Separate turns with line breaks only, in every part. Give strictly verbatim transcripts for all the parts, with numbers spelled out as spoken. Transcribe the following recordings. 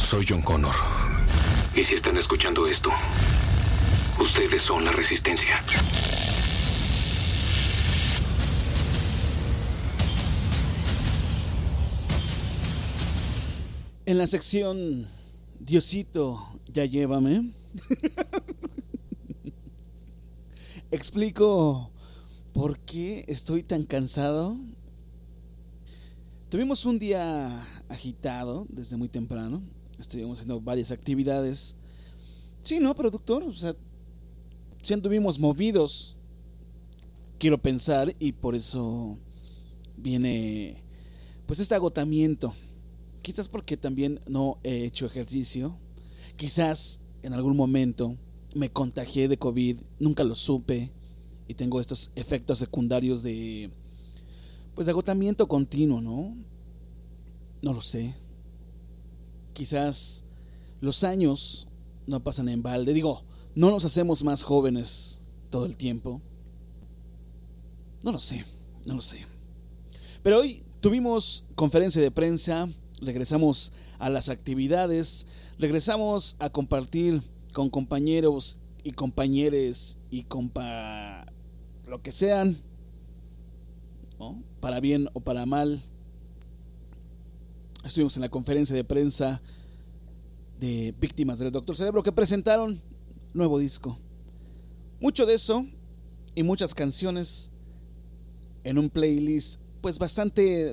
Soy John Connor. Y si están escuchando esto, ustedes son la resistencia.
En la sección Diosito, ya llévame, explico por qué estoy tan cansado. Tuvimos un día agitado desde muy temprano. Estuvimos haciendo varias actividades. Sí, ¿no, productor? O sea, sí anduvimos movidos, quiero pensar, y por eso viene pues este agotamiento. Quizás porque también no he hecho ejercicio. Quizás en algún momento me contagié de COVID, nunca lo supe, y tengo estos efectos secundarios de pues de agotamiento continuo, ¿no? No lo sé. Quizás los años no pasan en balde. Digo, no nos hacemos más jóvenes todo el tiempo. No lo sé, no lo sé. Pero hoy tuvimos conferencia de prensa. Regresamos a las actividades, regresamos a compartir con compañeros y compañeres y compa lo que sean, ¿no? Para bien o para mal. Estuvimos en la conferencia de prensa de Víctimas del Doctor Cerebro, que presentaron nuevo disco. Mucho de eso y muchas canciones en un playlist pues bastante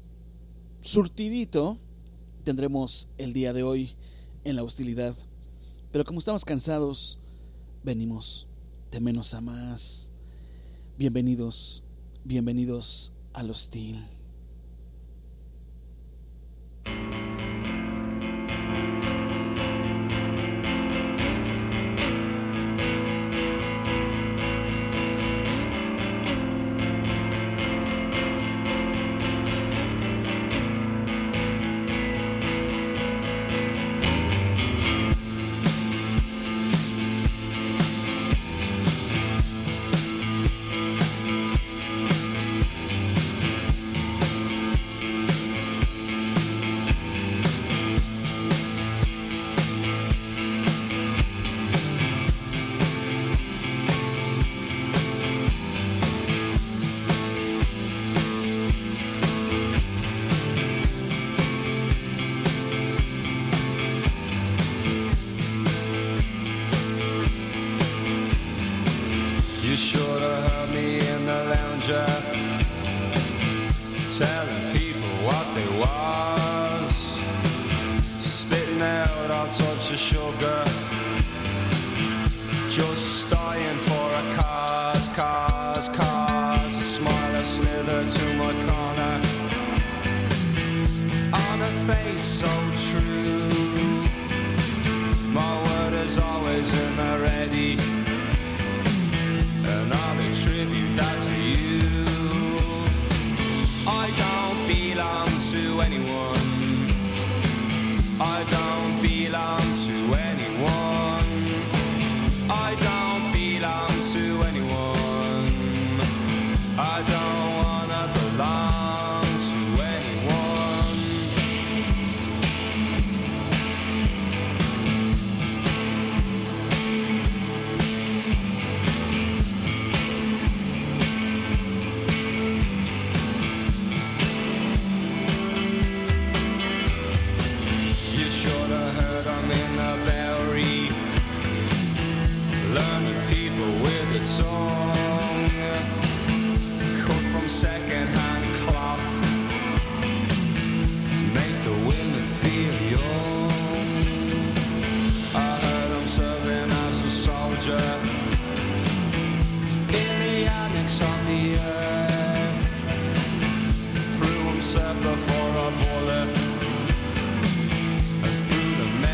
surtidito tendremos el día de hoy en La Hostilidad. Pero como estamos cansados, venimos de menos a más. Bienvenidos, bienvenidos al Hostil.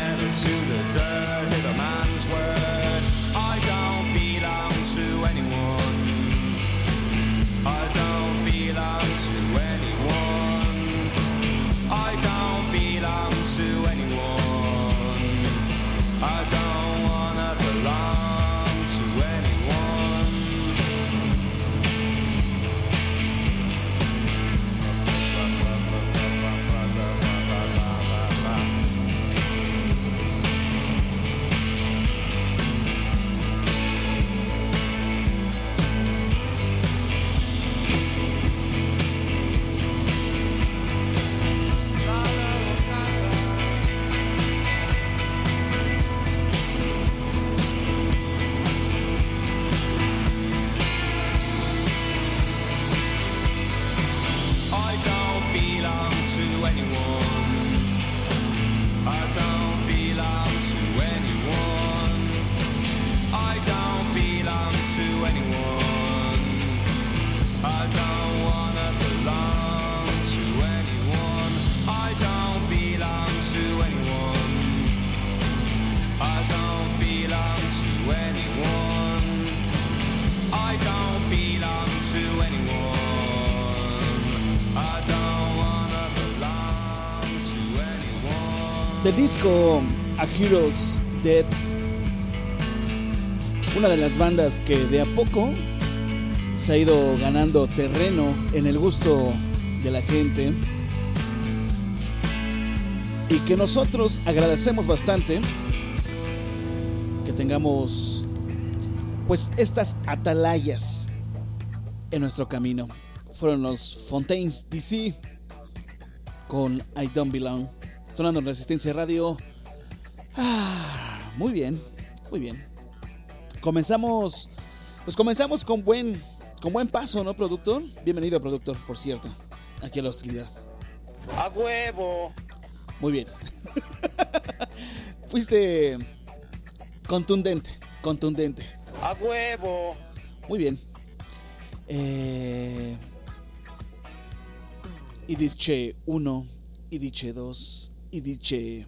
Dirt, hit a man's word. I don't belong to anyone.
Del disco A Hero's Dead, una de las bandas que de a poco se ha ido ganando terreno en el gusto de la gente y que nosotros agradecemos bastante que tengamos pues estas atalayas en nuestro camino. Fueron los Fontaines D C con I Don't Belong, sonando en Resistencia Radio. Ah, muy bien, muy bien. Comenzamos, pues comenzamos con buen, con buen paso, ¿no, productor? Bienvenido, productor, por cierto, aquí a La Hostilidad.
¡A huevo!
Muy bien. Fuiste contundente, contundente.
¡A huevo!
Muy bien. Eh... Y dice uno, y dice dos, y dice...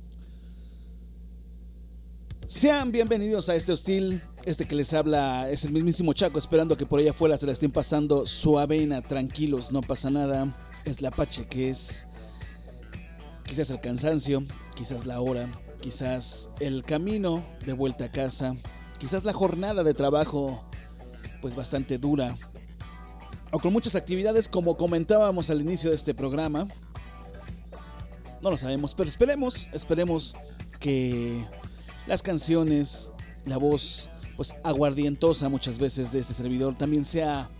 Sean bienvenidos a este hostil. Este que les habla es el mismísimo Chaco, esperando que por allá afuera se la estén pasando suavena, tranquilos, no pasa nada. Es la Apache, que es quizás el cansancio, quizás la hora, quizás el camino de vuelta a casa, quizás la jornada de trabajo pues bastante dura, o con muchas actividades como comentábamos al inicio de este programa. No lo sabemos, pero esperemos, esperemos que las canciones, la voz pues aguardientosa muchas veces de este servidor también sea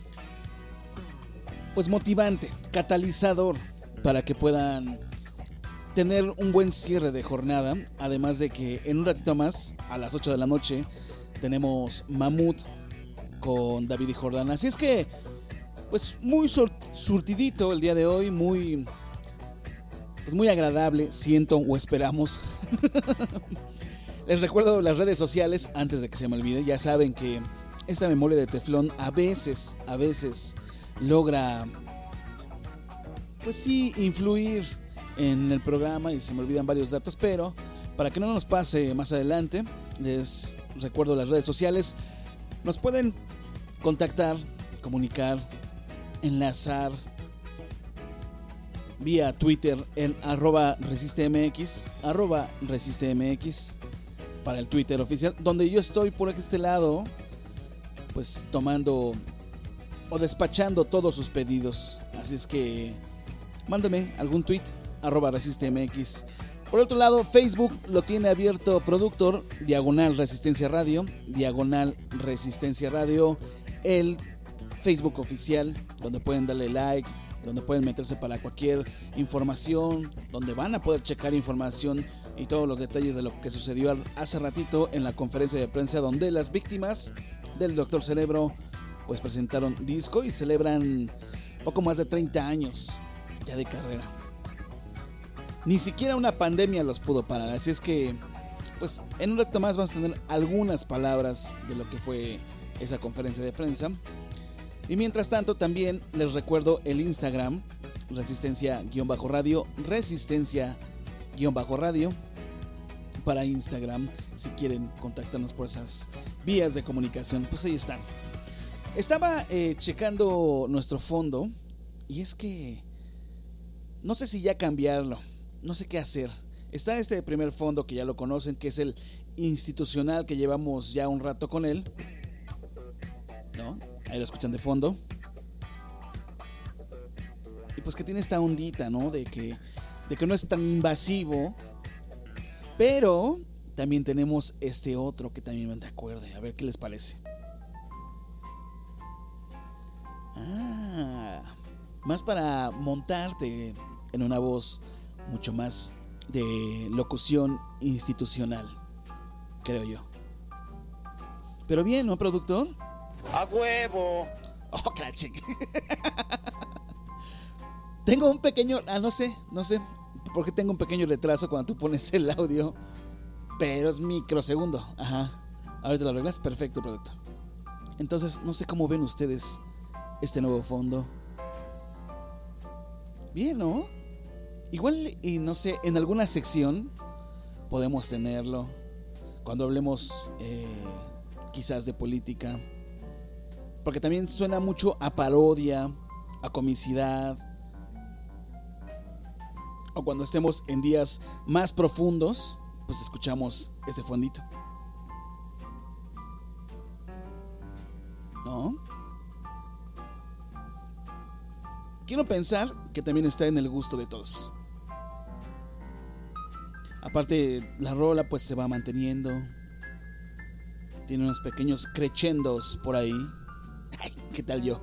pues motivante, catalizador para que puedan tener un buen cierre de jornada. Además de que en un ratito más, a las ocho de la noche, tenemos Mamut con David y Jordana. Así es que pues muy sur- surtidito el día de hoy, muy pues muy agradable, siento o esperamos. Les recuerdo las redes sociales antes de que se me olvide. Ya saben que esta memoria de teflón a veces, a veces logra pues sí influir en el programa y se me olvidan varios datos, pero para que no nos pase más adelante, les recuerdo las redes sociales. Nos pueden contactar, comunicar, enlazar vía Twitter en arroba resistemx, arroba resistemx para el Twitter oficial, donde yo estoy por este lado pues tomando o despachando todos sus pedidos. Así es que mándame algún tweet, arroba resistemx. Por otro lado, Facebook lo tiene abierto Productor, diagonal Resistencia Radio, diagonal Resistencia Radio, el Facebook oficial, donde pueden darle like, donde pueden meterse para cualquier información, donde van a poder checar información y todos los detalles de lo que sucedió hace ratito en la conferencia de prensa, donde las víctimas del Doctor Cerebro pues presentaron disco y celebran poco más de treinta años ya de carrera. Ni siquiera una pandemia los pudo parar, así es que pues en un rato más vamos a tener algunas palabras de lo que fue esa conferencia de prensa. Y mientras tanto también les recuerdo el Instagram, Resistencia-Radio, Resistencia-Radio para Instagram, si quieren contactarnos por esas vías de comunicación, pues ahí están. Estaba eh, checando nuestro fondo y es que no sé si ya cambiarlo, no sé qué hacer. Está este primer fondo que ya lo conocen, que es el institucional, que llevamos ya un rato con él, ¿no? Ahí lo escuchan de fondo. Y pues que tiene esta ondita, ¿no? De que, de que no es tan invasivo. Pero también tenemos este otro que también me acuerde. A ver qué les parece. Ah, más para montarte en una voz mucho más de locución institucional, creo yo. Pero bien, ¿no, productor?
¡A huevo!
Oh, caché. Tengo un pequeño, ah, no sé, no sé por qué tengo un pequeño retraso cuando tú pones el audio, pero es microsegundo. Ajá. Ahorita lo arreglas, perfecto, productor. Entonces, no sé cómo ven ustedes este nuevo fondo. Bien, ¿no? Igual, y no sé, en alguna sección podemos tenerlo cuando hablemos eh, quizás de política, porque también suena mucho a parodia, a comicidad, o cuando estemos en días más profundos, pues escuchamos este fondito, ¿no? Quiero pensar que también está en el gusto de todos. Aparte, la rola pues se va manteniendo. Tiene unos pequeños crescendos por ahí. Ay, ¿qué tal yo?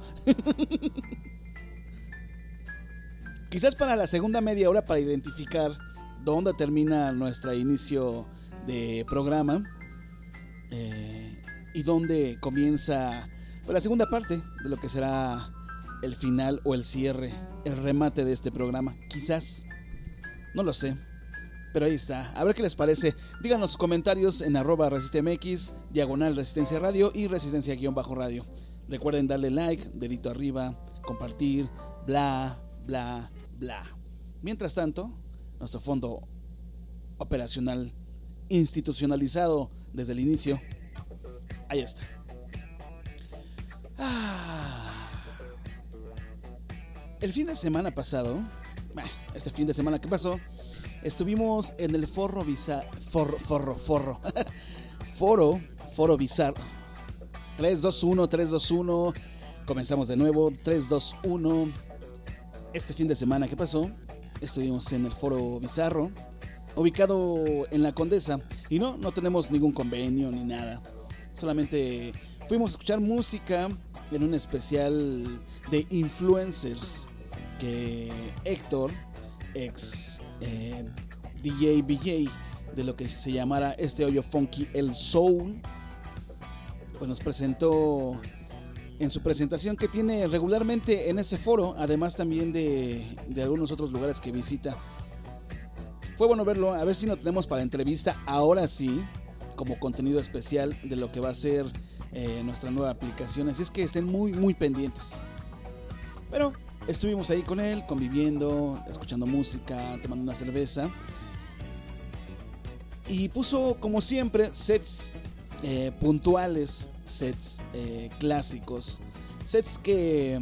Quizás para la segunda media hora, para identificar dónde termina nuestro inicio de programa eh, y dónde comienza pues, la segunda parte de lo que será el final o el cierre, el remate de este programa. Quizás, no lo sé. Pero ahí está, a ver qué les parece. Díganos sus comentarios en arroba resistemx, diagonal resistencia radio y resistencia guión bajo radio. Recuerden darle like, dedito arriba, compartir, bla, bla, bla. Mientras tanto, nuestro fondo operacional institucionalizado desde el inicio, ahí está. Ah. El fin de semana pasado, este fin de semana que pasó, estuvimos en el Foro Bizarro, forro, forro, forro, foro, foro Bizarro. tres, dos, uno, tres, dos, uno. Comenzamos de nuevo. tres, dos, uno. Este fin de semana que pasó, estuvimos en el Foro Bizarro, ubicado en la Condesa. Y no, no tenemos ningún convenio ni nada. Solamente fuimos a escuchar música en un especial de influencers que Héctor, ex eh, D J B J de lo que se llamara este hoyo funky el soul, pues nos presentó en su presentación que tiene regularmente en ese foro, además también de, de algunos otros lugares que visita. Fue bueno verlo, a ver si lo tenemos para entrevista ahora sí, como contenido especial de lo que va a ser eh, nuestra nueva aplicación, así es que estén muy muy pendientes. Pero estuvimos ahí con él, conviviendo, escuchando música, tomando una cerveza. Y puso, como siempre, sets eh, puntuales, sets eh, clásicos, sets que,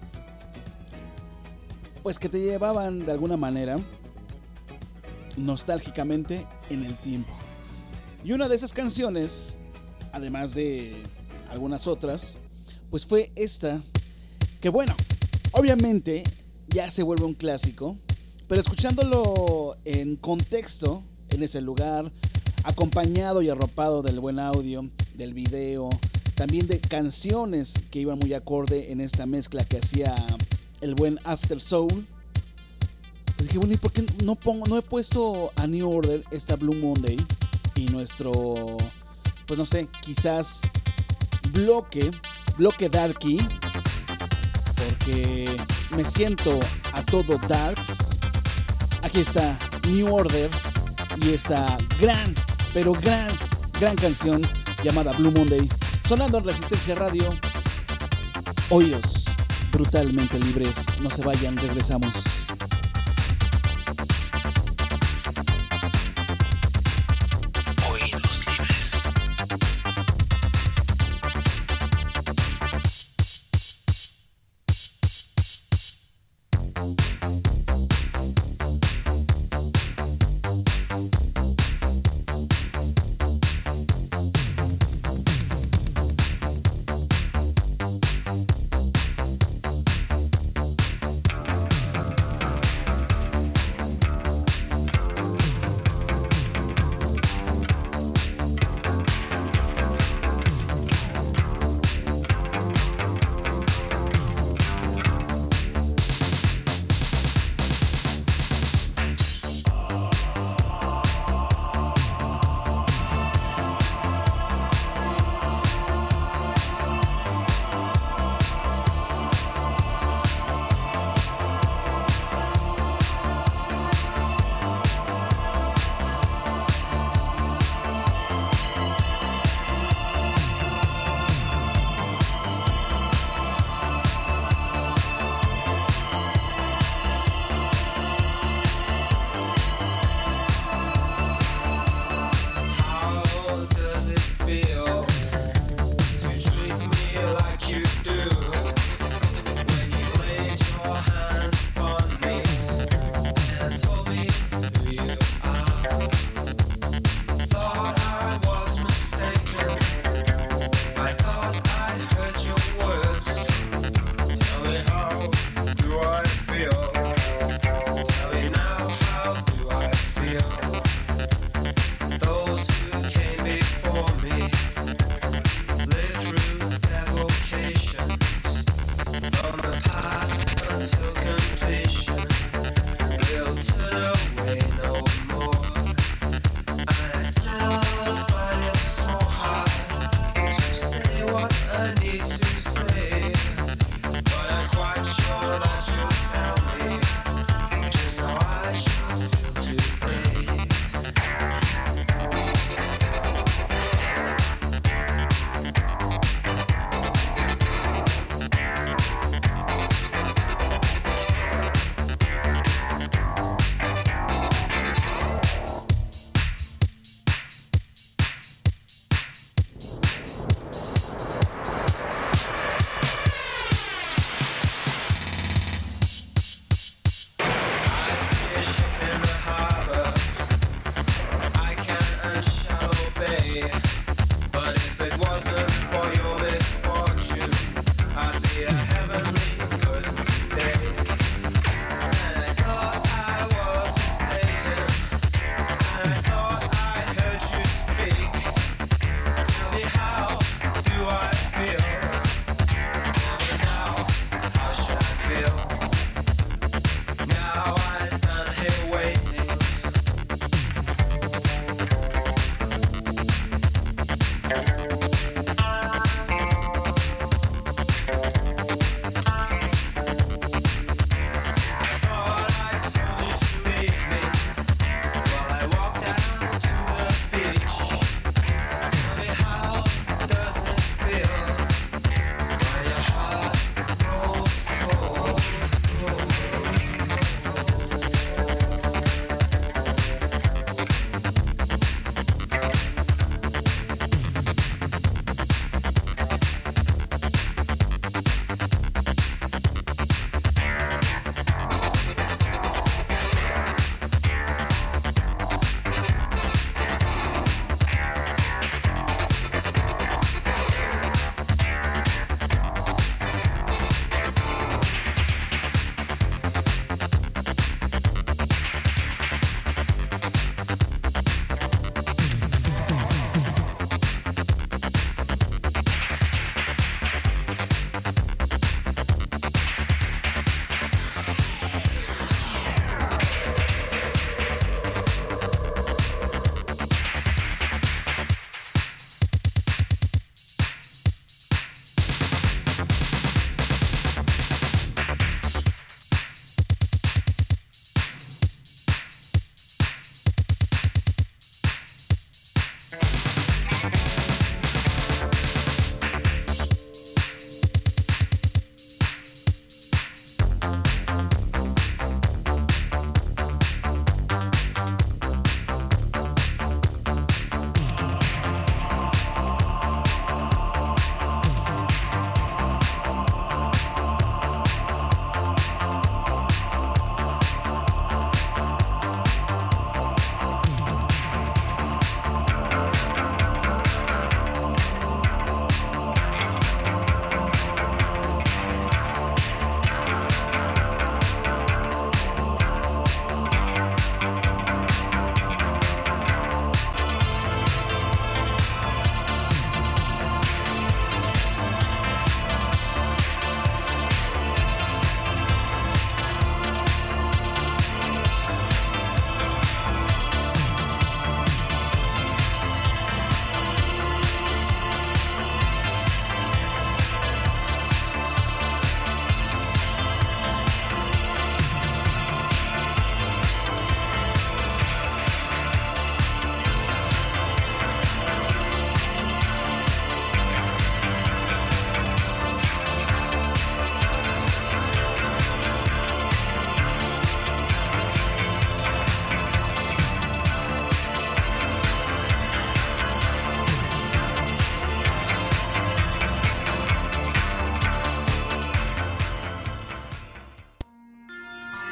pues que te llevaban de alguna manera nostálgicamente en el tiempo. Y una de esas canciones, además de algunas otras, pues fue esta, que bueno, obviamente ya se vuelve un clásico, pero escuchándolo en contexto, en ese lugar, acompañado y arropado del buen audio, del video, también de canciones que iban muy acorde en esta mezcla que hacía el buen After Soul, pues dije, bueno, ¿y por qué no pongo, no he puesto a New Order esta Blue Monday y nuestro, pues no sé, quizás bloque, bloque darky? Porque me siento a todo darks. Aquí está New Order y esta gran, pero gran, gran canción llamada Blue Monday, sonando en Resistencia Radio. Oídos brutalmente libres, no se vayan, regresamos.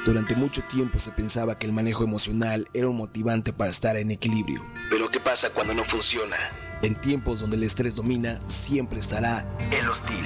Durante mucho tiempo se pensaba que el manejo emocional era un motivante para estar en equilibrio. Pero ¿qué pasa cuando no funciona? En tiempos donde el estrés domina, siempre estará el hostil.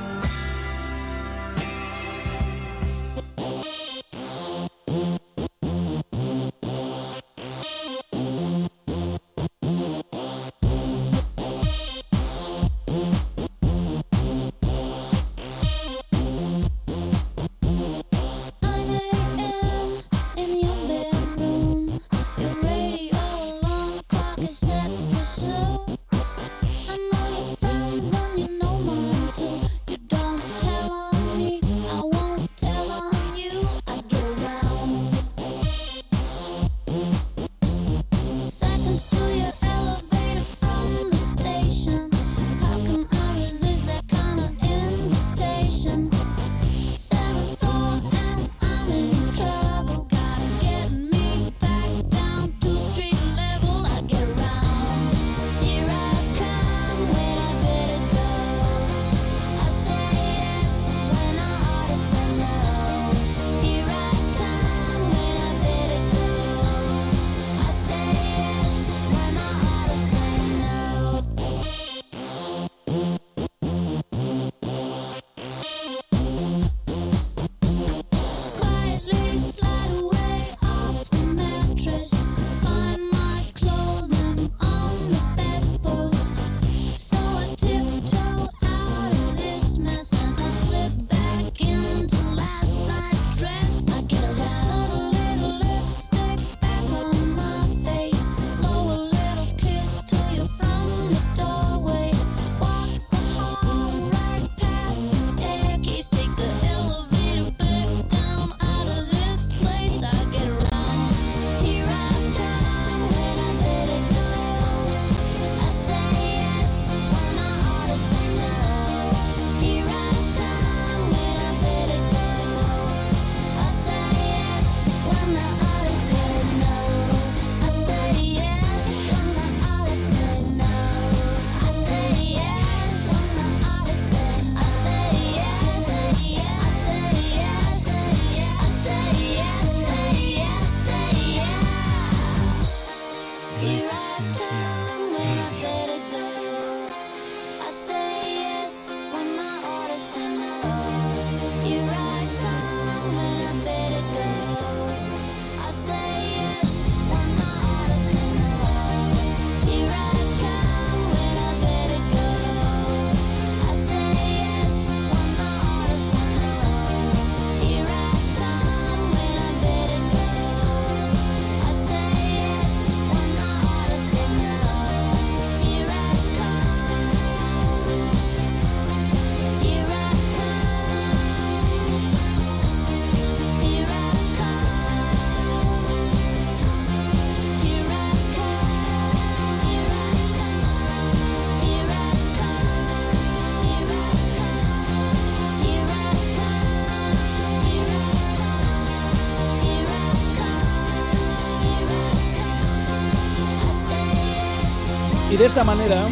Y de esta manera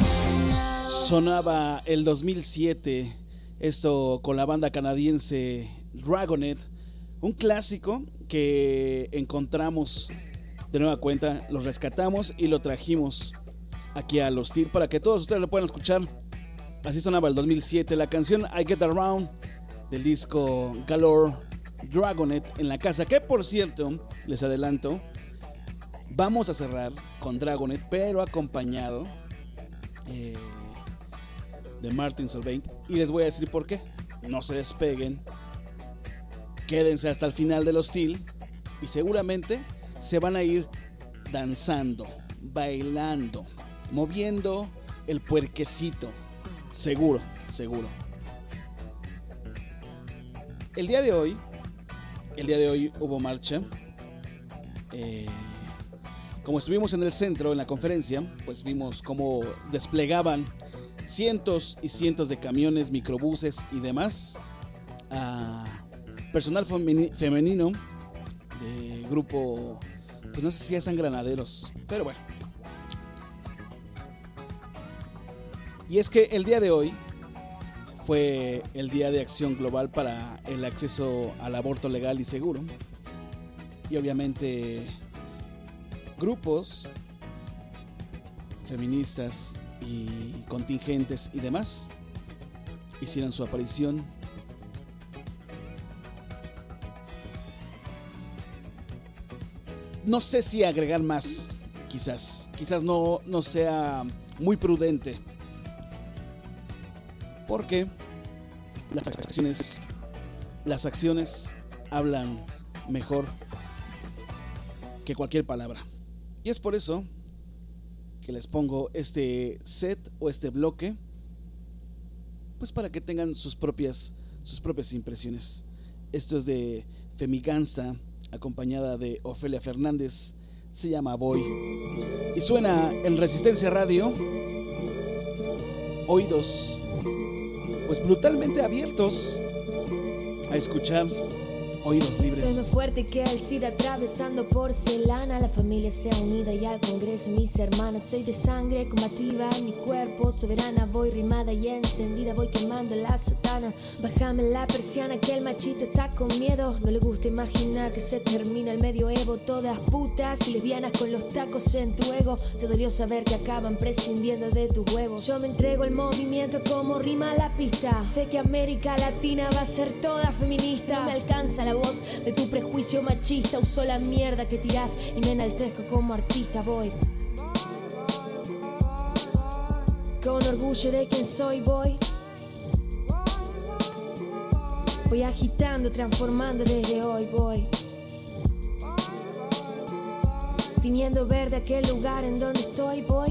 sonaba el dos mil siete, esto con la banda canadiense Dragonet, un clásico que encontramos de nueva cuenta, lo rescatamos y lo trajimos aquí al Hostil para que todos ustedes lo puedan escuchar. Así sonaba el dos mil siete, la canción I Get Around del disco Galore, Dragonet en la casa, que por cierto, les adelanto, vamos a cerrar con Dragonet, pero acompañado eh, de Martin Solveig. Y les voy a decir por qué. No se despeguen, quédense hasta el final del Hostil y seguramente se van a ir danzando, bailando, moviendo el puerquecito. Seguro, seguro. El día de hoy, el día de hoy hubo marcha. Eh, como estuvimos en el centro, en la conferencia, pues vimos cómo desplegaban cientos y cientos de camiones, microbuses y demás a personal femeni- femenino de grupo, pues no sé si son granaderos, pero bueno. Y es que el día de hoy fue el Día de Acción Global para el acceso al aborto legal y seguro. y obviamente grupos feministas y contingentes y demás hicieron su aparición. No sé si agregar más, quizás, quizás no, no sea muy prudente, porque las acciones, las acciones hablan mejor que cualquier palabra. Y es por eso que les pongo este set o este bloque, pues para que tengan sus propias, sus propias impresiones. Esto es de Femigangsta, acompañada de Ofelia Fernández, se llama Boy, y suena en Resistencia Radio. Oídos pues brutalmente abiertos a escuchar, oídos libres.
Soy más fuerte que el SIDA atravesando porcelana. La familia sea unida y al Congreso mis hermanas. Soy de sangre combativa en mi cuerpo soberana. Voy rimada y encendida, voy quemando la sotana. Bájame la persiana que el machito está con miedo. No le gusta imaginar que se termina el medioevo. Todas putas y lesbianas con los tacos en tu ego. Te dolió saber que acaban prescindiendo de tus huevos. Yo me entrego al movimiento como rima la pista. Sé que América Latina va a ser toda feminista. No me alcanza la voz de tu prejuicio machista. Uso la mierda que tirás y me enaltezco como artista. Voy con orgullo de quien soy, voy Voy agitando, transformando desde hoy, voy tiñendo verde aquel lugar en donde estoy, voy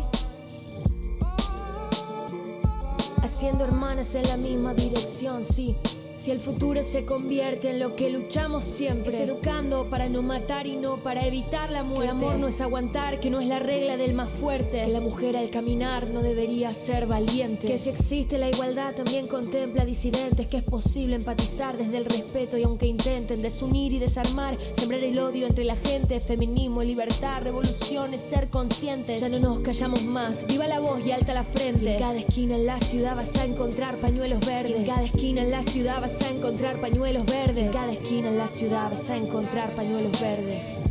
haciendo hermanas en la misma dirección, sí. Si el futuro se convierte en lo que luchamos siempre, es educando para no matar y no para evitar la muerte. Que el amor no es aguantar, que no es la regla del más fuerte. Que la mujer al caminar no debería ser valiente. Que si existe la igualdad también contempla disidentes. Que es posible empatizar desde el respeto y aunque intenten desunir y desarmar, sembrar el odio entre la gente. Feminismo, libertad, revolución es ser conscientes. Ya no nos callamos más, viva la voz y alta la frente. Y en cada esquina en la ciudad vas a encontrar pañuelos verdes. Y en cada esquina en la ciudad vas a encontrar pañuelos verdes. En cada esquina en la ciudad vas a encontrar pañuelos verdes.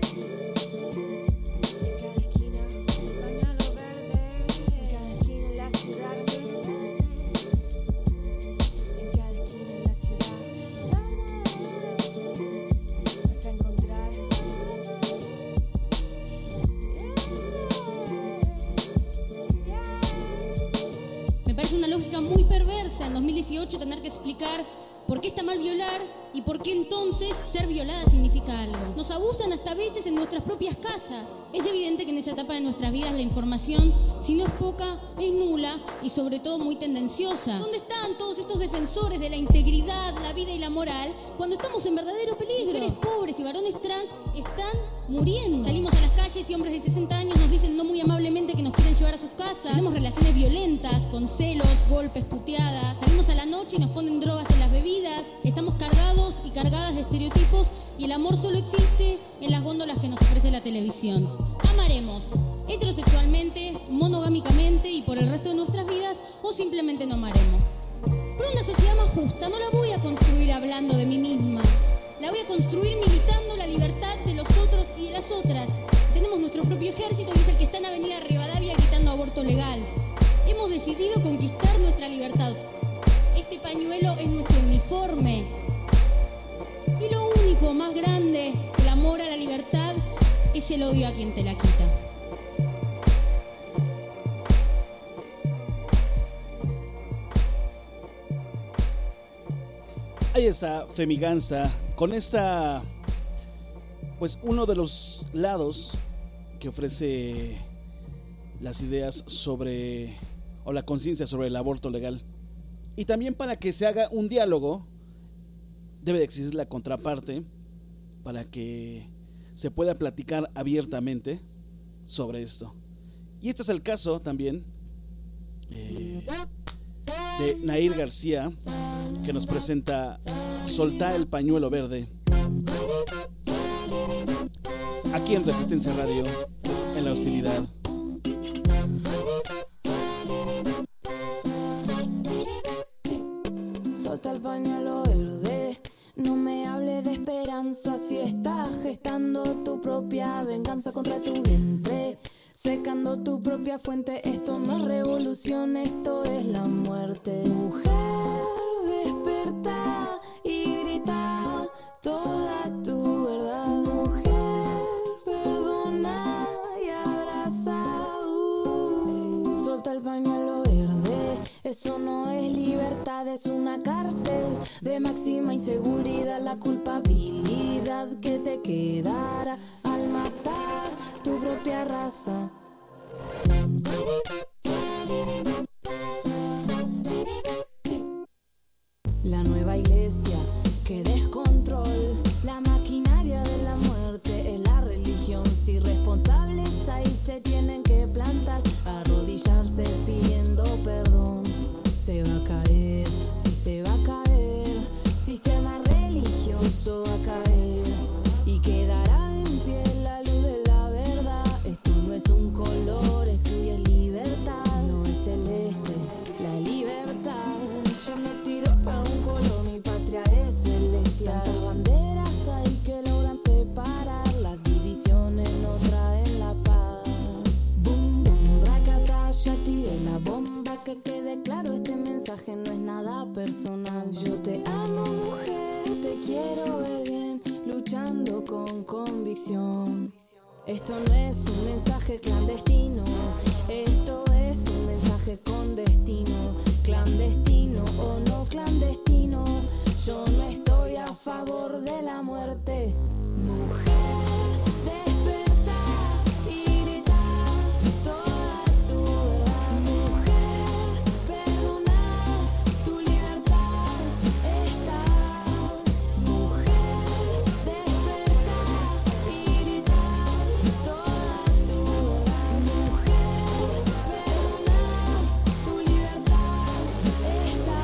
En dos mil dieciocho tener que explicar por qué está mal violar y por qué entonces ser violada significa algo. Nos abusan hasta a veces en nuestras propias casas. Es evidente que en esa etapa de nuestras vidas la información, si no es poca, es nula y sobre todo muy tendenciosa. ¿Dónde están todos estos defensores de la integridad, la vida y la moral cuando estamos en verdadero peligro? Mujeres pobres y varones trans están muriendo. Salimos a las calles y hombres de sesenta años nos dicen no muy amablemente que nos quieren llevar a sus casas. Tenemos relaciones violentas, con celos, golpes, puteadas. Salimos a la noche y nos ponen drogas en las bebidas. Estamos cargados y cargadas de estereotipos y el amor solo existe en las góndolas que nos ofrece la televisión. Amaremos heterosexualmente, monogámicamente y por el resto de nuestras vidas o simplemente no amaremos. Pero una sociedad más justa no la voy a construir hablando de mí misma. La voy a construir militando la libertad de los otros y de las otras. Tenemos nuestro propio ejército y es el que está en Avenida Rivadavia gritando aborto legal. Hemos decidido conquistar nuestra libertad. Este pañuelo es nuestro uniforme. Y lo único más grande, el amor a la libertad, es el odio a quien te la quita.
Ahí está Femigangsta con esta, pues uno de los lados que ofrece las ideas sobre, o la conciencia sobre el aborto legal. Y también para que se haga un diálogo, debe de existir la contraparte para que se pueda platicar abiertamente sobre esto. Y este es el caso también eh, de Nair García, que nos presenta Soltá el pañuelo verde, aquí en Resistencia Radio, en La Hostilidad.
Solta el pañuelo verde, no me hable de esperanza si esta gestando tu propia venganza contra tu vientre, secando tu propia fuente. Esto no es revolución, esto es la muerte. Mujer, desperta y grita toda tu verdad. Mujer, perdona y abraza. Uh. Solta el pañuelo verde, eso no es libertad, es una cárcel de máxima inseguridad. La culpabilidad que te quedará al matar tu propia raza. La nueva iglesia que descontrol, la maquinaria de la muerte es la religión. Si responsables ahí se tienen que plantar, arrodillarse pidiendo perdón. Se va a caer, si se va a caer, sistema religioso va a caer y quedará en pie la luz de la verdad. Esto no es un color, excluye libertad, no es celeste la libertad. Yo no tiro pa' un color, mi patria es celestial. Tantas banderas hay que logran separar, las divisiones no traen la paz. Boom, boom, racata, ya tiré la bomba, que quede claro, este mensaje no es nada personal. Yo te amo, mujer, te quiero ver bien, luchando con convicción. Esto no es un mensaje clandestino, esto es un mensaje con destino. Clandestino o no clandestino, yo no estoy a favor de la muerte. Mujer, desperta y grita toda tu verdad. Mujer, perdona, tu libertad está. Mujer, desperta y grita toda tu verdad. Mujer, perdona, tu libertad está.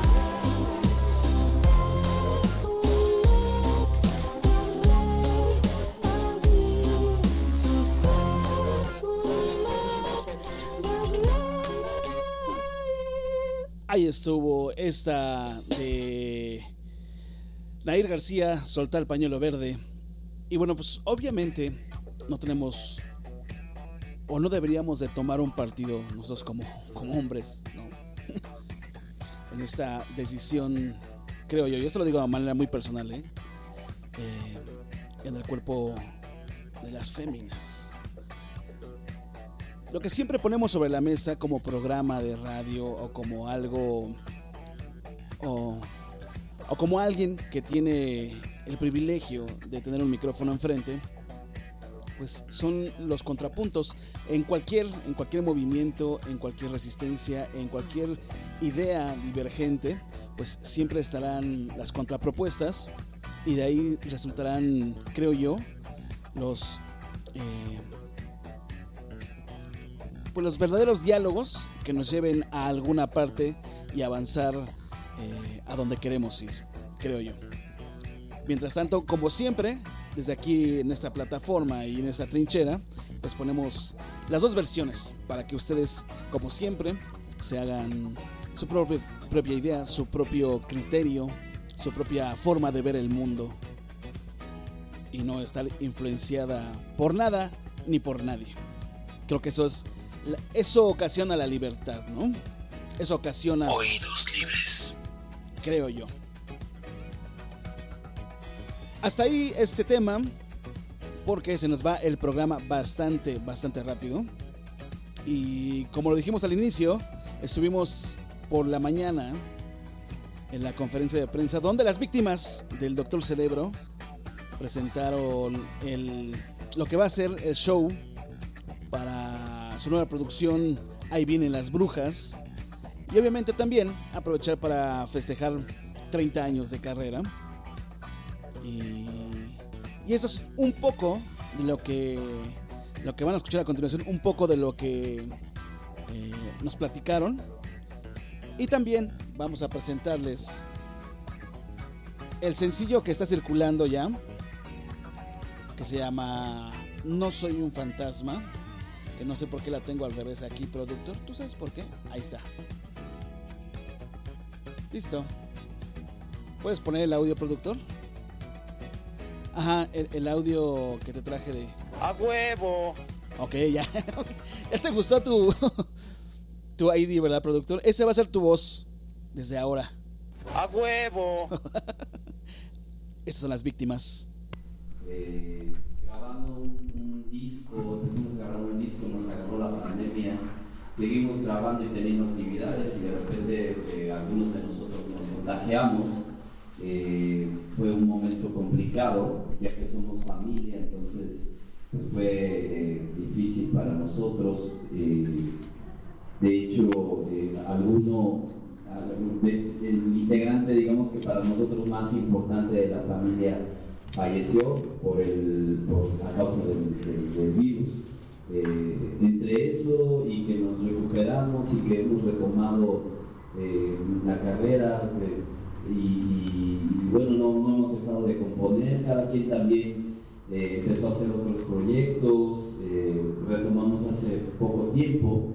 Ahí estuvo esta de Nair García, Soltar el pañuelo verde. Y bueno, pues obviamente no tenemos o no deberíamos de tomar un partido nosotros como, como hombres, ¿no? En esta decisión, creo yo, yo esto lo digo de manera muy personal, ¿eh? Eh, en el cuerpo de las féminas. Lo que siempre ponemos sobre la mesa como programa de radio o como algo o, o como alguien que tiene el privilegio de tener un micrófono enfrente, pues son los contrapuntos en cualquier, en cualquier movimiento, en cualquier resistencia, en cualquier idea divergente, pues siempre estarán las contrapropuestas y de ahí resultarán, creo yo, los eh, pues los verdaderos diálogos que nos lleven a alguna parte y avanzar eh, a donde queremos ir, creo yo. Mientras tanto, como siempre, desde aquí en esta plataforma y en esta trinchera, pues ponemos las dos versiones para que ustedes, como siempre, se hagan su propia, propia idea, su propio criterio, su propia forma de ver el mundo y no estar influenciada por nada ni por nadie. Creo que eso es Eso ocasiona la libertad, ¿no? Eso ocasiona
oídos libres,
creo yo. Hasta ahí este tema, porque se nos va el programa bastante, bastante rápido. Y como lo dijimos al inicio, estuvimos por la mañana en la conferencia de prensa donde las víctimas del Doctor Cerebro presentaron el, lo que va a ser el show para su nueva producción Ahí vienen las brujas, y obviamente también aprovechar para festejar treinta años de carrera. Y, y eso es un poco de lo que lo que van a escuchar a continuación, un poco de lo que eh, nos platicaron. Y también vamos a presentarles el sencillo que está circulando ya, que se llama No soy un fantasma, que no sé por qué la tengo al revés aquí, productor. ¿Tú sabes por qué? Ahí está. Listo. ¿Puedes poner el audio, productor? Ajá, el, el audio que te traje de...
A huevo.
Ok, ya. Ya te gustó tu, tu I D, ¿verdad, productor? Ese va a ser tu voz desde ahora.
A huevo.
Estas son las víctimas.
Eh, grabando un, un disco, empezamos grabando un disco, nos agarró la pandemia, seguimos grabando y teniendo actividades y de repente eh, algunos de nosotros nos contagiamos. Eh, fue un momento complicado, ya que somos familia, entonces pues fue eh, difícil para nosotros. Eh, de hecho, eh, alguno, el integrante, digamos que para nosotros más importante de la familia, falleció por, el, por a causa del, del, del virus. Eh, entre eso y que nos recuperamos y que hemos retomado eh, la carrera, eh, y, y, y bueno, no, no hemos dejado de componer, cada quien también eh, empezó a hacer otros proyectos, eh, retomamos hace poco tiempo,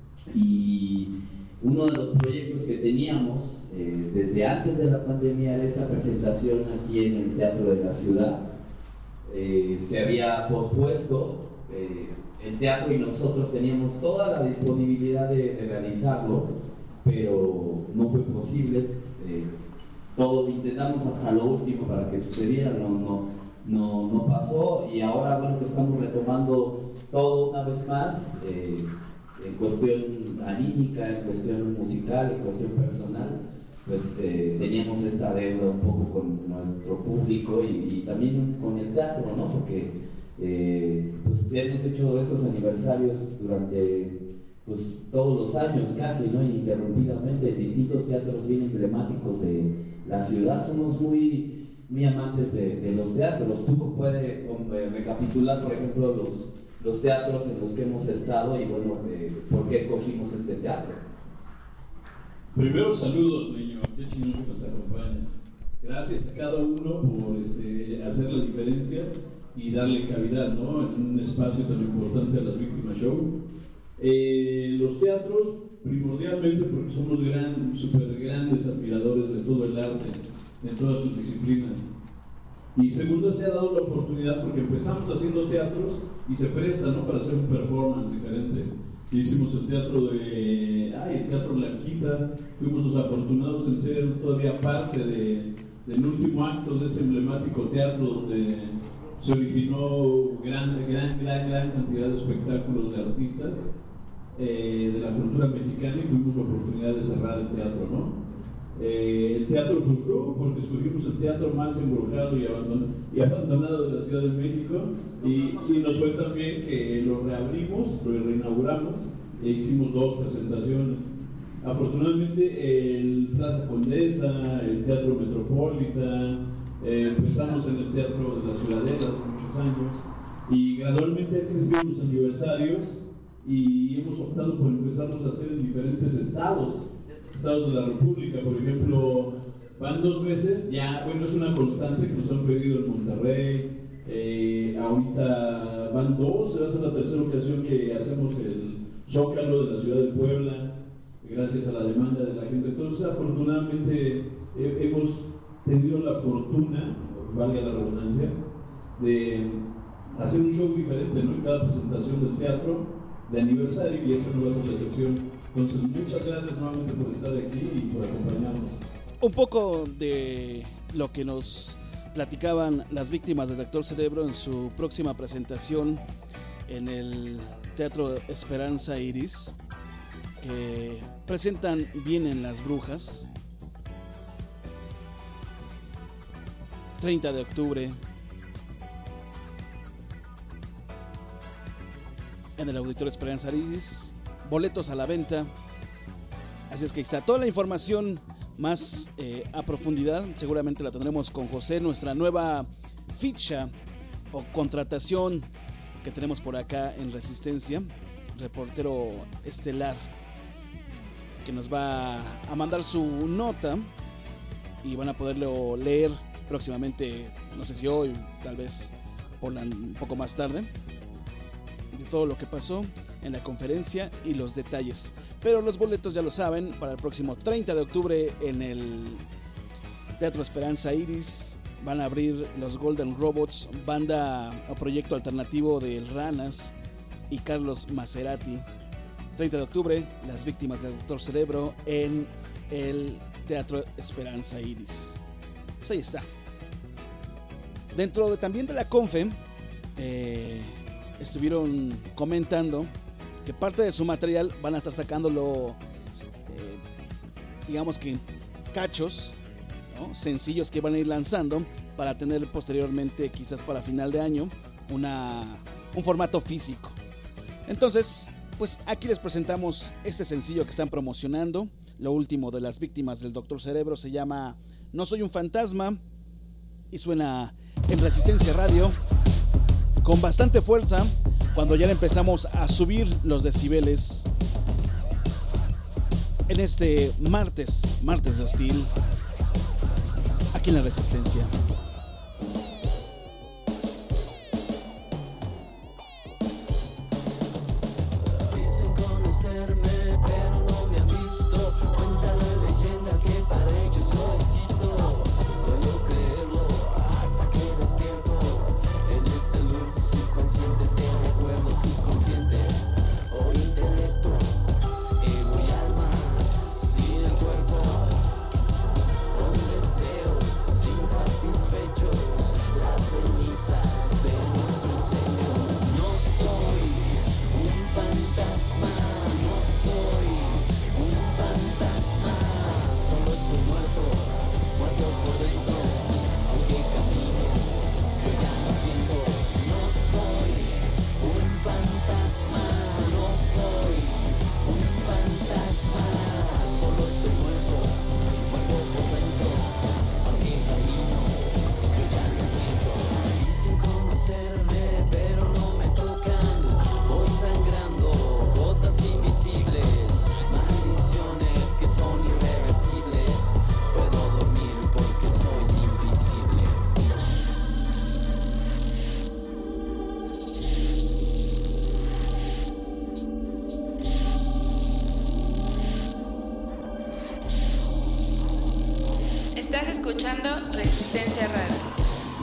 y uno de los proyectos que teníamos eh, desde antes de la pandemia era esta presentación aquí en el Teatro de la Ciudad. Eh, se había pospuesto eh, el teatro y nosotros teníamos toda la disponibilidad de, de realizarlo, pero no fue posible. Eh, todo intentamos hasta lo último para que sucediera, no, no, no, no pasó, y ahora bueno que estamos retomando todo una vez más. Eh, en cuestión anímica, en cuestión musical, en cuestión personal, pues eh, teníamos esta deuda un poco con nuestro público y, y también con el teatro, ¿no? Porque eh, pues hemos hecho estos aniversarios durante pues, todos los años casi, ¿no? Ininterrumpidamente, en distintos teatros bien emblemáticos de la ciudad. Somos muy, muy amantes de, de los teatros. Tú puedes recapitular, por ejemplo, los los teatros en los que hemos estado y bueno, eh, ¿por qué escogimos este teatro?
Primero, saludos, niño, qué chingón que nos acompañas. Gracias a cada uno por este, hacer la diferencia y darle cavidad, ¿no? En un espacio tan importante a las Víctimas Show. Eh, los teatros, primordialmente porque somos gran, super grandes admiradores de todo el arte, en todas sus disciplinas. Y segundo, se ha dado la oportunidad porque empezamos haciendo teatros y se presta, ¿no? Para hacer un performance diferente. Y hicimos el teatro de, ay, el teatro Blanquita, fuimos los afortunados en ser todavía parte de, del último acto de ese emblemático teatro donde se originó gran, gran, gran, gran cantidad de espectáculos de artistas eh, de la cultura mexicana y tuvimos la oportunidad de cerrar el teatro, ¿no? Eh, el teatro Frufru, porque escogimos el teatro más embrujado y abandonado, y abandonado de la Ciudad de México, y, y nos fue también que lo reabrimos, lo reinauguramos e hicimos dos presentaciones. Afortunadamente el Plaza Condesa, el Teatro Metropolitan, eh, empezamos en el Teatro de la Ciudadela hace muchos años y gradualmente han crecido los aniversarios y hemos optado por empezarlos a hacer en diferentes estados. Estados de la República, por ejemplo, van dos veces, ya, bueno, es una constante que nos han pedido en Monterrey, eh, ahorita van dos, va a ser la tercera ocasión que hacemos el Zócalo de la ciudad de Puebla, gracias a la demanda de la gente. Entonces, afortunadamente, eh, hemos tenido la fortuna, valga la redundancia, de hacer un show diferente, ¿no? En cada presentación del teatro de aniversario, y esta no va a ser la excepción. Entonces, muchas gracias nuevamente por estar aquí y por acompañarnos.
Un poco de lo que nos platicaban las víctimas del Doctor Cerebro en su próxima presentación en el Teatro Esperanza Iris, que presentan Vienen las Brujas, treinta de octubre, en el Auditorio Esperanza Iris. Boletos a la venta. Así es que ahí está toda la información más eh, a profundidad. Seguramente la tendremos con José, nuestra nueva ficha o contratación que tenemos por acá en Resistencia, reportero estelar, que nos va a mandar su nota y van a poderlo leer próximamente, no sé si hoy, tal vez por la, un poco más tarde, de todo lo que pasó en la conferencia y los detalles. Pero los boletos ya lo saben, para el próximo treinta de octubre en el Teatro Esperanza Iris, van a abrir los Golden Robots, banda o proyecto alternativo de Ranas y Carlos Maserati. treinta de octubre, Las Víctimas del Doctor Cerebro en el Teatro Esperanza Iris. Pues ahí está. Dentro de, también de la Confe, eh, estuvieron comentando que parte de su material van a estar sacándolo, eh, digamos que cachos, ¿no? Sencillos que van a ir lanzando para tener posteriormente, quizás para final de año, una, un formato físico. Entonces, pues aquí les presentamos este sencillo que están promocionando. Lo último de Las Víctimas del Doctor Cerebro se llama No Soy un Fantasma y suena en Resistencia Radio con bastante fuerza cuando ya empezamos a subir los decibeles en este martes, martes de Hostil, aquí en la Resistencia.
Estás escuchando Resistencia Radio.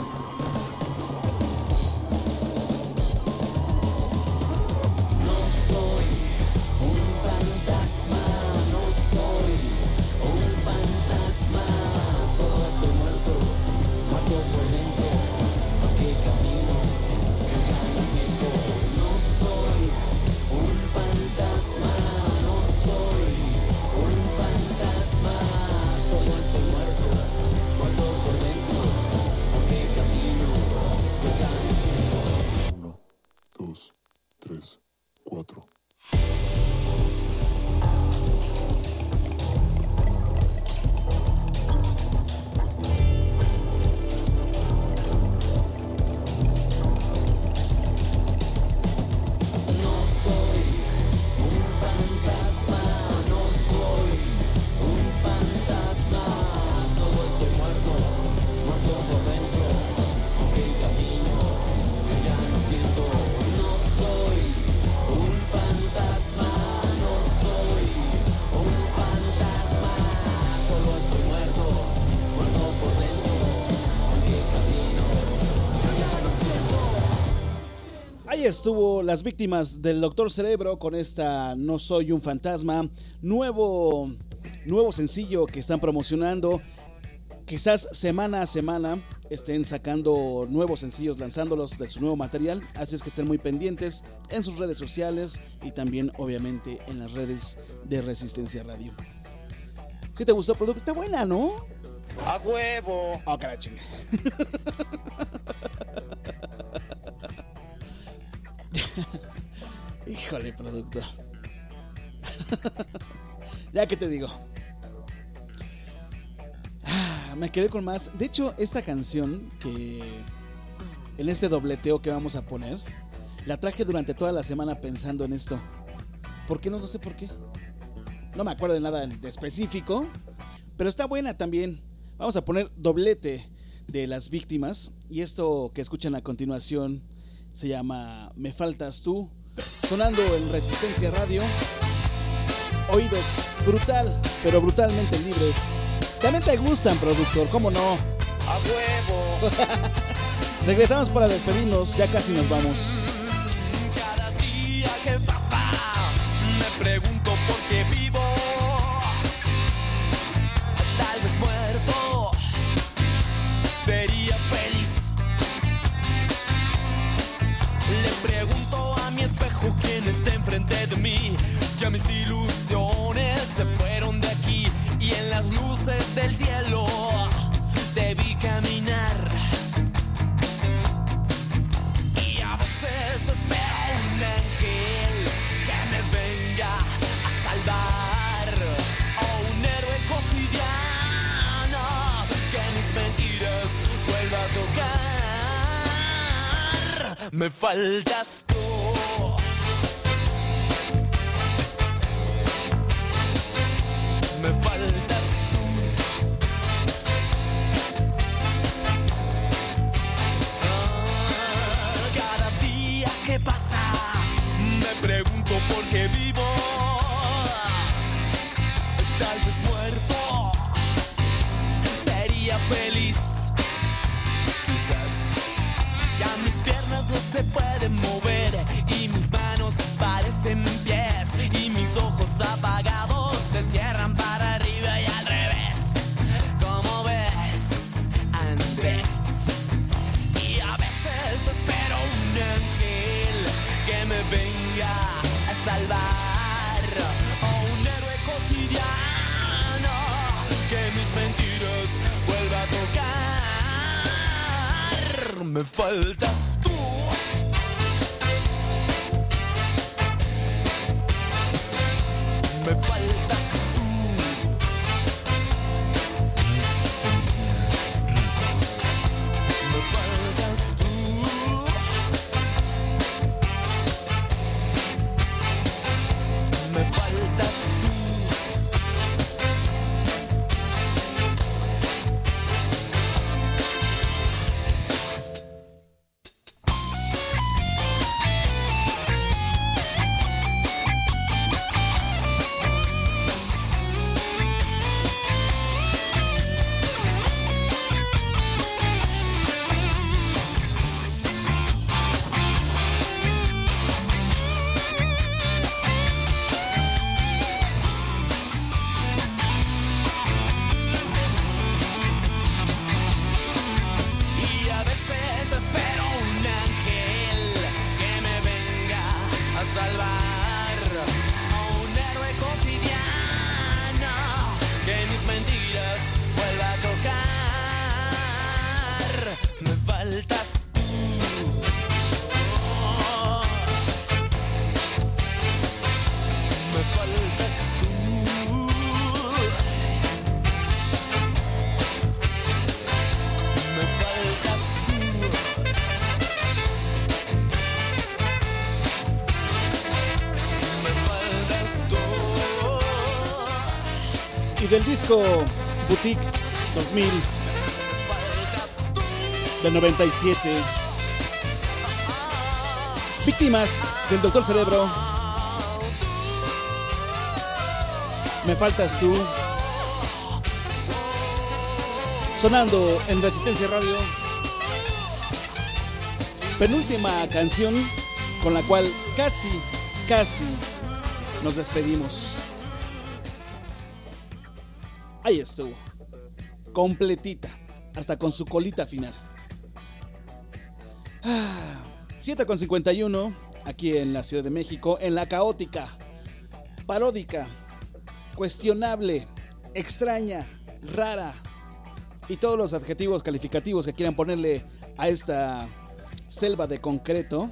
Estuvo Las Víctimas del Doctor Cerebro con esta No Soy un Fantasma, nuevo, nuevo sencillo que están promocionando. Quizás semana a semana estén sacando nuevos sencillos, lanzándolos de su nuevo material, así es que estén muy pendientes en sus redes sociales y también obviamente en las redes de Resistencia Radio. Si te gustó el producto, está buena, ¿no?
¡A huevo!
Oh, cara chinga. Híjole, productor. Ya que te digo. Ah, me quedé con más. De hecho, esta canción que en este dobleteo que vamos a poner, la traje durante toda la semana pensando en esto. ¿Por qué no? No sé por qué. No me acuerdo de nada en específico, pero está buena también. Vamos a poner doblete de Las Víctimas. Y esto que escuchan a continuación se llama Me Faltas Tú, sonando en Resistencia Radio. Oídos brutal, pero brutalmente libres. También te gustan, productor, ¿cómo no?
A huevo.
Regresamos para despedirnos, ya casi nos vamos.
Cada día que pasa, me pregunto por qué vivo. Tal vez muerto, sería feliz. Le pregunto a mi espejo quién está enfrente de mí. Ya mis ilusiones se fueron de aquí y en las luces del cielo debí caminar. Y a veces espero un ángel que me venga a salvar, o un héroe cotidiano que mis mentiras vuelva a tocar. Me faltas tú. Me faltas tú. Ah, cada día que pasa me pregunto por qué vivo. Tal vez muerto sería feliz. Quizás ya mis piernas no se pueden mover y mis manos parecen pies y mis ojos apagados se cierran para arriba y al revés. ¿Cómo ves, Andrés? Y a veces espero un ángel que me venga a salvar, o un héroe cotidiano que mis mentiras vuelva a tocar. Me faltas tú. Me faltas tú. Resistencia Radio. Me faltas tú. Me faltas tú.
Del disco Boutique dos mil del noventa y siete, Víctimas del Doctor Cerebro, Me faltas tú, sonando en Resistencia Radio. Penúltima canción con la cual casi, casi nos despedimos. Ahí estuvo, completita, hasta con su colita final. Ah, siete con cincuenta y uno, aquí en la Ciudad de México, en la caótica, paródica, cuestionable, extraña, rara y todos los adjetivos calificativos que quieran ponerle a esta selva de concreto.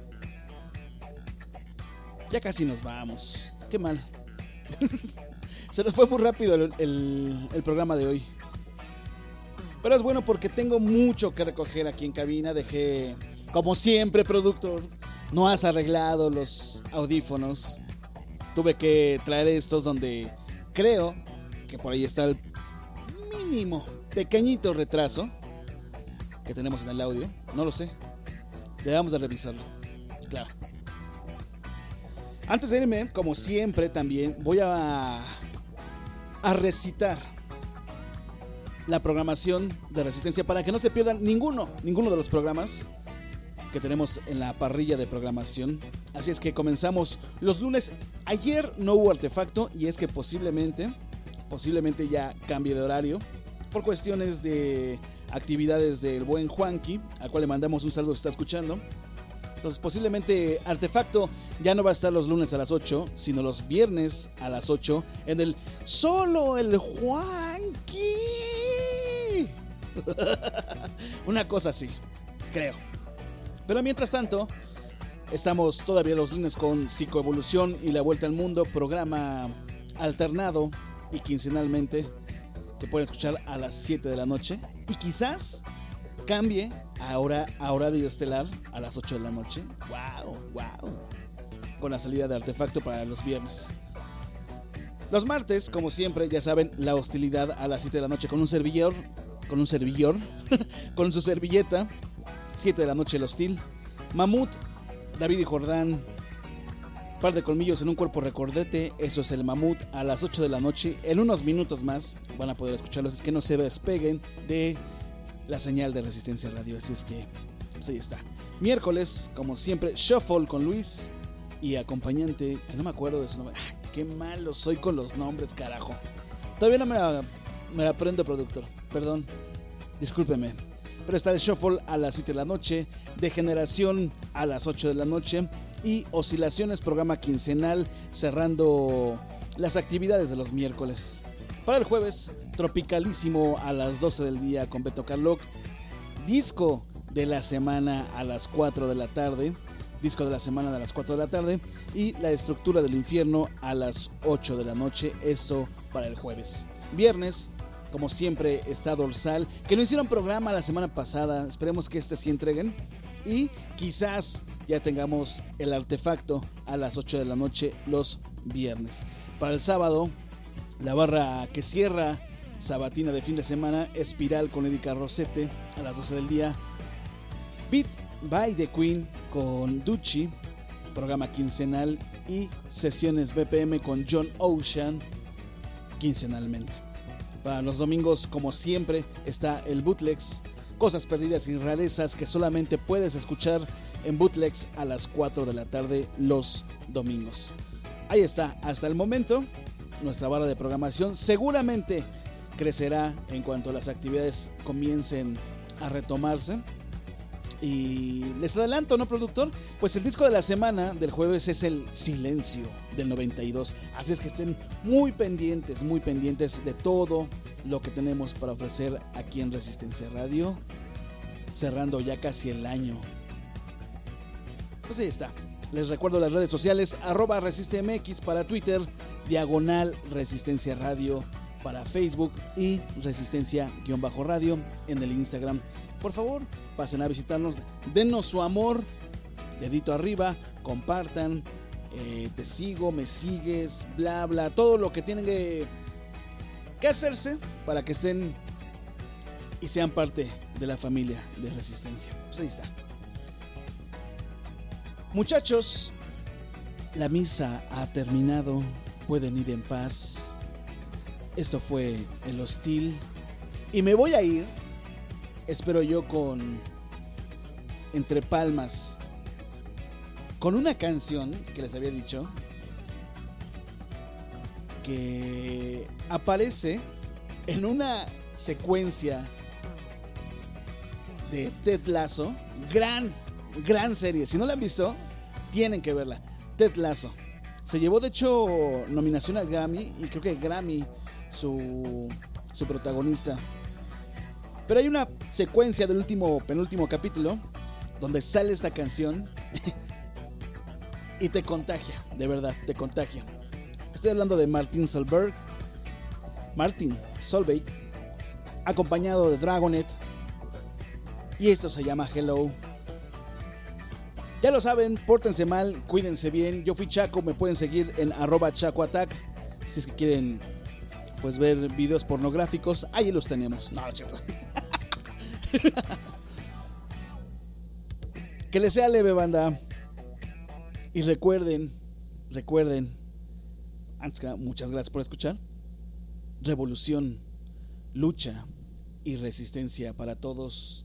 Ya casi nos vamos, qué mal. Se nos fue muy rápido el, el, el programa de hoy. Pero es bueno porque tengo mucho que recoger aquí en cabina. Dejé, como siempre, productor, no has arreglado los audífonos. Tuve que traer estos donde creo que por ahí está el mínimo, pequeñito retraso que tenemos en el audio. No lo sé. Debemos de revisarlo. Claro. Antes de irme, como siempre también, voy a, a recitar la programación de Resistencia para que no se pierdan ninguno, ninguno de los programas que tenemos en la parrilla de programación. Así es que comenzamos los lunes. Ayer no hubo artefacto y es que posiblemente, posiblemente ya cambie de horario por cuestiones de actividades del buen Juanqui, al cual le mandamos un saludo si está escuchando. Entonces posiblemente Artefacto ya no va a estar los lunes a las ocho, sino los viernes a las ocho en el Solo el Juanqui. Una cosa así, creo. Pero mientras tanto, estamos todavía los lunes con Psicoevolución y La Vuelta al Mundo, programa alternado y quincenalmente que pueden escuchar a las siete de la noche. Y quizás cambie ahora a horario estelar a las ocho de la noche. Wow, wow. Con la salida de Artefacto para los viernes. Los martes, como siempre, ya saben, la hostilidad a las siete de la noche con un servidor, con un servidor, con su servilleta. siete de la noche el hostil. Mamut, David y Jordán. Par de colmillos en un cuerpo recordete. Eso es el Mamut a las ocho de la noche. En unos minutos más van a poder escucharlos. Es que no se despeguen de la señal de Resistencia Radio. Así es que, pues ahí está. Miércoles, como siempre, Shuffle con Luis y acompañante, que no me acuerdo de su nombre. ¡Ah, qué malo soy con los nombres, carajo! Todavía no me la, me la aprendo, productor. Perdón, discúlpeme. Pero está el Shuffle a las siete de la noche, Degeneración a las ocho de la noche y Oscilaciones, programa quincenal, cerrando las actividades de los miércoles. Para el jueves, Tropicalísimo a las doce del día con Beto Carlock. Disco de la semana a las cuatro de la tarde. Disco de la semana a las cuatro de la tarde. Y La Estructura del Infierno a las ocho de la noche. Esto para el jueves. Viernes, como siempre, está Dorsal, que no hicieron programa la semana pasada. Esperemos que este sí entreguen. Y quizás ya tengamos el Artefacto a las ocho de la noche los viernes. Para el sábado, la barra que cierra sabatina de fin de semana, Espiral con Erika Rosete a las doce del día. Beat by the Queen con Ducci, programa quincenal. Y Sesiones B P M con John Ocean, quincenalmente. Para los domingos, como siempre, está el Bootlegs, cosas perdidas y rarezas que solamente puedes escuchar en Bootlegs a las cuatro de la tarde los domingos. Ahí está, hasta el momento, nuestra barra de programación. Seguramente crecerá en cuanto las actividades comiencen a retomarse. Y les adelanto, ¿no, productor? Pues el disco de la semana del jueves es el Silencio del noventa y dos. Así es que estén muy pendientes, muy pendientes de todo lo que tenemos para ofrecer aquí en Resistencia Radio, cerrando ya casi el año. Pues ahí está. Les recuerdo las redes sociales, arroba ResisteMX para Twitter, diagonal Resistencia Radio para Facebook y Resistencia-Radio en el Instagram. Por favor, pasen a visitarnos, denos su amor, dedito arriba, compartan, eh, te sigo, me sigues, bla bla, todo lo que tienen que, que hacerse para que estén y sean parte de la familia de Resistencia. Pues ahí está. Muchachos, la misa ha terminado, pueden ir en paz. Esto fue El Hostil y me voy a ir, espero yo, con Entre Palmas, con una canción que les había dicho que aparece en una secuencia de Ted Lasso. Gran, gran serie. Si no la han visto, tienen que verla. Ted Lasso se llevó de hecho nominación al Grammy, y creo que Grammy su, su protagonista. Pero hay una secuencia del último, penúltimo capítulo donde sale esta canción y te contagia, de verdad, te contagia. Estoy hablando de Martin Solveig, Martin Solveig, acompañado de Dragonet, y esto se llama Hello. Ya lo saben, pórtense mal, cuídense bien. Yo fui Chaco, me pueden seguir en arroba chacoatac. Si es que quieren, pues, ver videos pornográficos, ahí los tenemos. No, no es cierto. Que les sea leve, banda. Y recuerden, recuerden, antes que nada, muchas gracias por escuchar. Revolución, lucha, y resistencia para todos.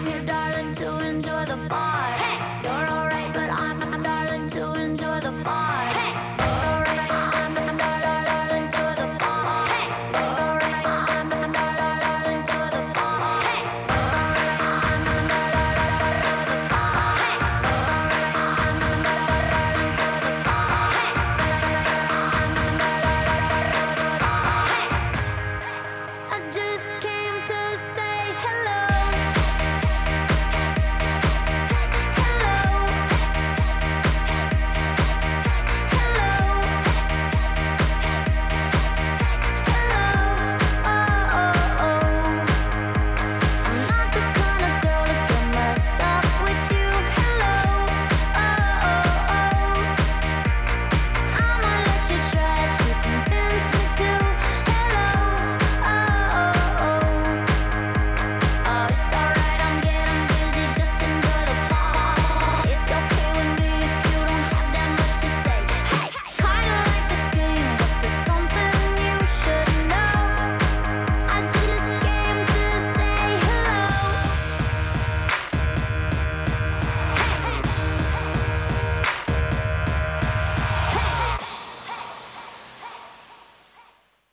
You're alright, but I'm, I'm darling to enjoy the bar.